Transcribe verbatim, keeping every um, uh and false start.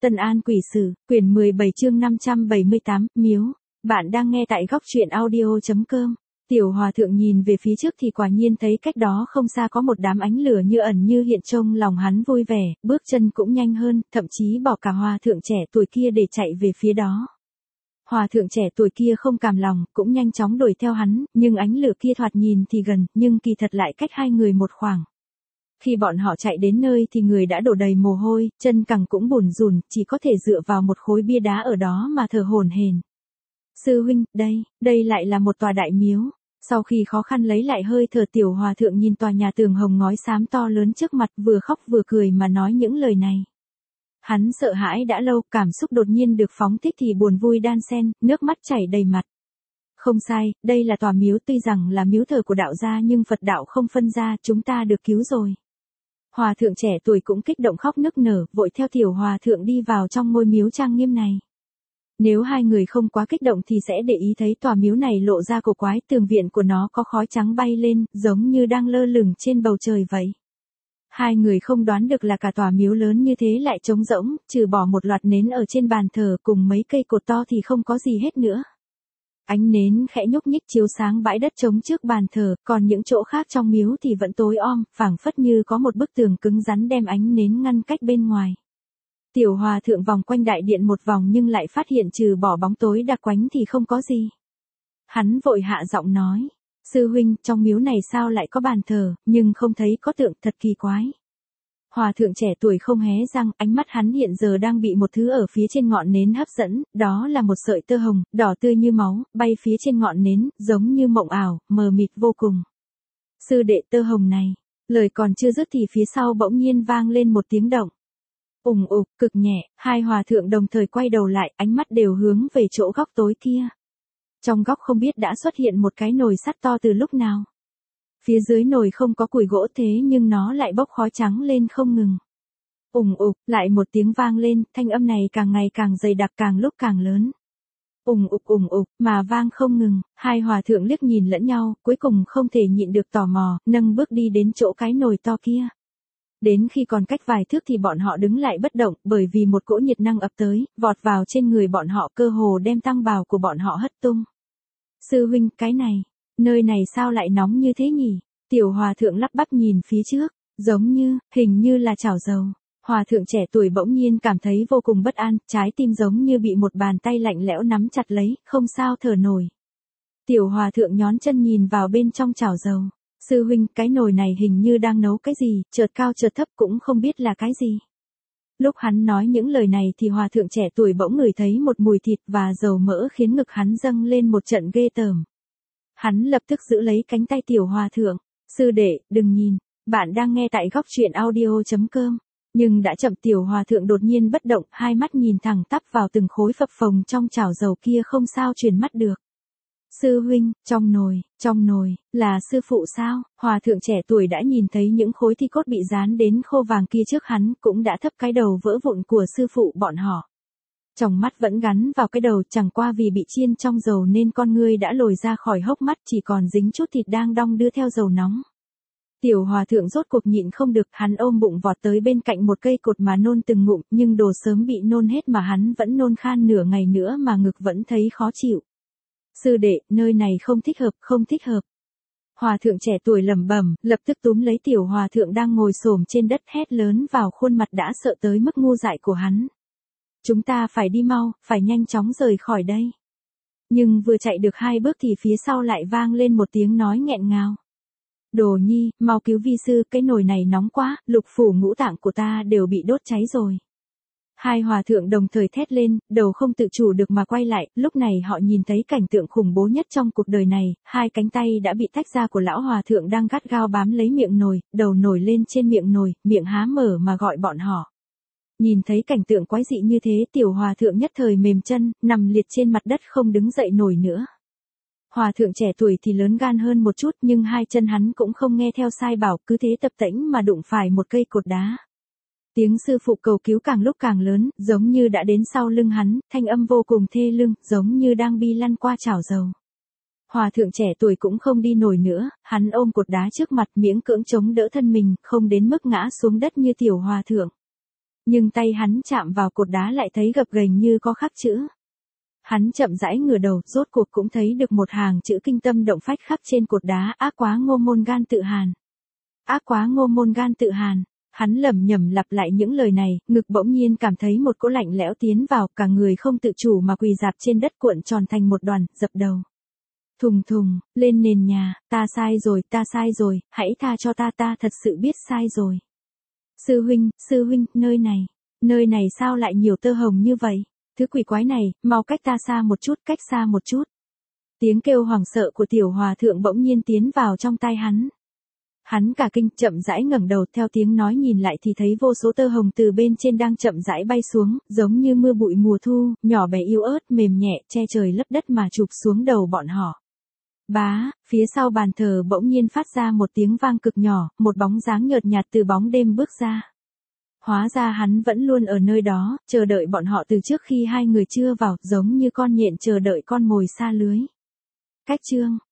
Tân An Quỷ Sử, quyển mười bảy chương năm trăm bảy mươi tám, Miếu. Bạn đang nghe tại góc truyện audio.com. Tiểu Hòa Thượng nhìn về phía trước thì quả nhiên thấy cách đó không xa có một đám ánh lửa như ẩn như hiện, trông lòng hắn vui vẻ, bước chân cũng nhanh hơn, thậm chí bỏ cả Hòa Thượng trẻ tuổi kia để chạy về phía đó. Hòa Thượng trẻ tuổi kia không cam lòng, cũng nhanh chóng đuổi theo hắn, nhưng ánh lửa kia thoạt nhìn thì gần, nhưng kỳ thật lại cách hai người một khoảng. Khi bọn họ chạy đến nơi thì người đã đổ đầy mồ hôi, chân cẳng cũng bủn rủn, chỉ có thể dựa vào một khối bia đá ở đó mà thở hổn hển. Sư huynh, đây, đây lại là một tòa đại miếu. Sau khi khó khăn lấy lại hơi thở, Tiểu Hòa Thượng nhìn tòa nhà tường hồng ngói xám to lớn trước mặt, vừa khóc vừa cười mà nói những lời này. Hắn sợ hãi đã lâu, cảm xúc đột nhiên được phóng thích thì buồn vui đan xen, nước mắt chảy đầy mặt. Không sai, đây là tòa miếu, tuy rằng là miếu thờ của đạo gia nhưng Phật đạo không phân ra, chúng ta được cứu rồi. Hòa Thượng trẻ tuổi cũng kích động khóc nức nở, vội theo Tiểu Hòa Thượng đi vào trong ngôi miếu trang nghiêm này. Nếu hai người không quá kích động thì sẽ để ý thấy tòa miếu này lộ ra cổ quái, tường viện của nó có khói trắng bay lên, giống như đang lơ lửng trên bầu trời vậy. Hai người không đoán được là cả tòa miếu lớn như thế lại trống rỗng, trừ bỏ một loạt nến ở trên bàn thờ cùng mấy cây cột to thì không có gì hết nữa. Ánh nến khẽ nhúc nhích chiếu sáng bãi đất trống trước bàn thờ, còn những chỗ khác trong miếu thì vẫn tối om, phảng phất như có một bức tường cứng rắn đem ánh nến ngăn cách bên ngoài. Tiểu Hòa Thượng vòng quanh đại điện một vòng nhưng lại phát hiện trừ bỏ bóng tối đặc quánh thì không có gì. Hắn vội hạ giọng nói, sư huynh, trong miếu này sao lại có bàn thờ, nhưng không thấy có tượng, thật kỳ quái. Hòa Thượng trẻ tuổi không hé răng, ánh mắt hắn hiện giờ đang bị một thứ ở phía trên ngọn nến hấp dẫn, đó là một sợi tơ hồng, đỏ tươi như máu, bay phía trên ngọn nến, giống như mộng ảo, mờ mịt vô cùng. Sư đệ, tơ hồng này, lời còn chưa dứt thì phía sau bỗng nhiên vang lên một tiếng động. Ùng ục, cực nhẹ, hai hòa thượng đồng thời quay đầu lại, ánh mắt đều hướng về chỗ góc tối kia. Trong góc không biết đã xuất hiện một cái nồi sắt to từ lúc nào. Phía dưới nồi không có củi gỗ thế nhưng nó lại bốc khói trắng lên không ngừng. Ùng ục, lại một tiếng vang lên, thanh âm này càng ngày càng dày đặc, càng lúc càng lớn. Ùng ục ùng ục, mà vang không ngừng, hai hòa thượng liếc nhìn lẫn nhau, cuối cùng không thể nhịn được tò mò, nâng bước đi đến chỗ cái nồi to kia. Đến khi còn cách vài thước thì bọn họ đứng lại bất động, bởi vì một cỗ nhiệt năng ập tới, vọt vào trên người bọn họ, cơ hồ đem tăng bào của bọn họ hất tung. Sư huynh, cái này, nơi này sao lại nóng như thế nhỉ? Tiểu Hòa Thượng lắp bắp nhìn phía trước, giống như, hình như là chảo dầu. Hòa Thượng trẻ tuổi bỗng nhiên cảm thấy vô cùng bất an, trái tim giống như bị một bàn tay lạnh lẽo nắm chặt lấy, không sao thở nổi. Tiểu Hòa Thượng nhón chân nhìn vào bên trong chảo dầu. Sư huynh, cái nồi này hình như đang nấu cái gì, chợt cao chợt thấp cũng không biết là cái gì. Lúc hắn nói những lời này thì Hòa Thượng trẻ tuổi bỗng ngửi thấy một mùi thịt và dầu mỡ khiến ngực hắn dâng lên một trận ghê tởm. Hắn lập tức giữ lấy cánh tay Tiểu Hòa Thượng. Sư đệ, đừng nhìn, bạn đang nghe tại góc truyện audio.com. Nhưng đã chậm, Tiểu Hòa Thượng đột nhiên bất động, hai mắt nhìn thẳng tắp vào từng khối phập phồng trong chảo dầu kia, không sao chuyển mắt được. Sư huynh, trong nồi, trong nồi, là sư phụ sao? Hòa Thượng trẻ tuổi đã nhìn thấy những khối thi cốt bị dán đến khô vàng kia trước hắn, cũng đã thấp cái đầu vỡ vụn của sư phụ bọn họ. Trong mắt vẫn gắn vào cái đầu, chẳng qua vì bị chiên trong dầu nên con ngươi đã lồi ra khỏi hốc mắt, chỉ còn dính chút thịt đang đong đưa theo dầu nóng. Tiểu Hòa Thượng rốt cuộc nhịn không được, hắn ôm bụng vọt tới bên cạnh một cây cột mà nôn từng ngụm, nhưng đồ sớm bị nôn hết mà hắn vẫn nôn khan nửa ngày nữa mà ngực vẫn thấy khó chịu. Sư đệ, nơi này không thích hợp, không thích hợp. Hòa Thượng trẻ tuổi lẩm bẩm, lập tức túm lấy Tiểu Hòa Thượng đang ngồi xổm trên đất, hét lớn vào khuôn mặt đã sợ tới mức ngu dại của hắn. Chúng ta phải đi mau, phải nhanh chóng rời khỏi đây. Nhưng vừa chạy được hai bước thì phía sau lại vang lên một tiếng nói nghẹn ngào. Đồ nhi, mau cứu vi sư, cái nồi này nóng quá, lục phủ ngũ tạng của ta đều bị đốt cháy rồi. Hai hòa thượng đồng thời thét lên, đầu không tự chủ được mà quay lại, lúc này họ nhìn thấy cảnh tượng khủng bố nhất trong cuộc đời này, hai cánh tay đã bị tách ra của lão hòa thượng đang gắt gao bám lấy miệng nồi, đầu nổi lên trên miệng nồi, miệng há mở mà gọi bọn họ. Nhìn thấy cảnh tượng quái dị như thế, Tiểu Hòa Thượng nhất thời mềm chân, nằm liệt trên mặt đất không đứng dậy nổi nữa. Hòa Thượng trẻ tuổi thì lớn gan hơn một chút, nhưng hai chân hắn cũng không nghe theo sai bảo, cứ thế tập tễnh mà đụng phải một cây cột đá. Tiếng sư phụ cầu cứu càng lúc càng lớn, giống như đã đến sau lưng hắn, thanh âm vô cùng thê lương, giống như đang bi lăn qua chảo dầu. Hòa Thượng trẻ tuổi cũng không đi nổi nữa, hắn ôm cột đá trước mặt, miễn cưỡng chống đỡ thân mình, không đến mức ngã xuống đất như Tiểu Hòa Thượng. Nhưng tay hắn chạm vào cột đá lại thấy gập ghềnh như có khắc chữ. Hắn chậm rãi ngửa đầu, rốt cuộc cũng thấy được một hàng chữ kinh tâm động phách khắc trên cột đá: ác quá ngô môn gan tự hàn. Ác quá ngô môn gan tự hàn. Hắn lẩm nhẩm lặp lại những lời này, ngực bỗng nhiên cảm thấy một cỗ lạnh lẽo tiến vào, cả người không tự chủ mà quỳ rạp trên đất cuộn tròn thành một đoàn, dập đầu. Thùng thùng, lên nền nhà, ta sai rồi, ta sai rồi, hãy tha cho ta, ta thật sự biết sai rồi. Sư huynh, sư huynh, nơi này, nơi này sao lại nhiều tơ hồng như vậy? Thứ quỷ quái này, mau cách ta xa một chút, cách xa một chút. Tiếng kêu hoảng sợ của tiểu hòa thượng bỗng nhiên tiến vào trong tai hắn. Hắn cả kinh, chậm rãi ngẩng đầu, theo tiếng nói nhìn lại thì thấy vô số tơ hồng từ bên trên đang chậm rãi bay xuống, giống như mưa bụi mùa thu, nhỏ bé yếu ớt, mềm nhẹ, che trời lấp đất mà chụp xuống đầu bọn họ. Bá, phía sau bàn thờ bỗng nhiên phát ra một tiếng vang cực nhỏ, một bóng dáng nhợt nhạt từ bóng đêm bước ra. Hóa ra hắn vẫn luôn ở nơi đó, chờ đợi bọn họ từ trước khi hai người chưa vào, giống như con nhện chờ đợi con mồi xa lưới. Cách chương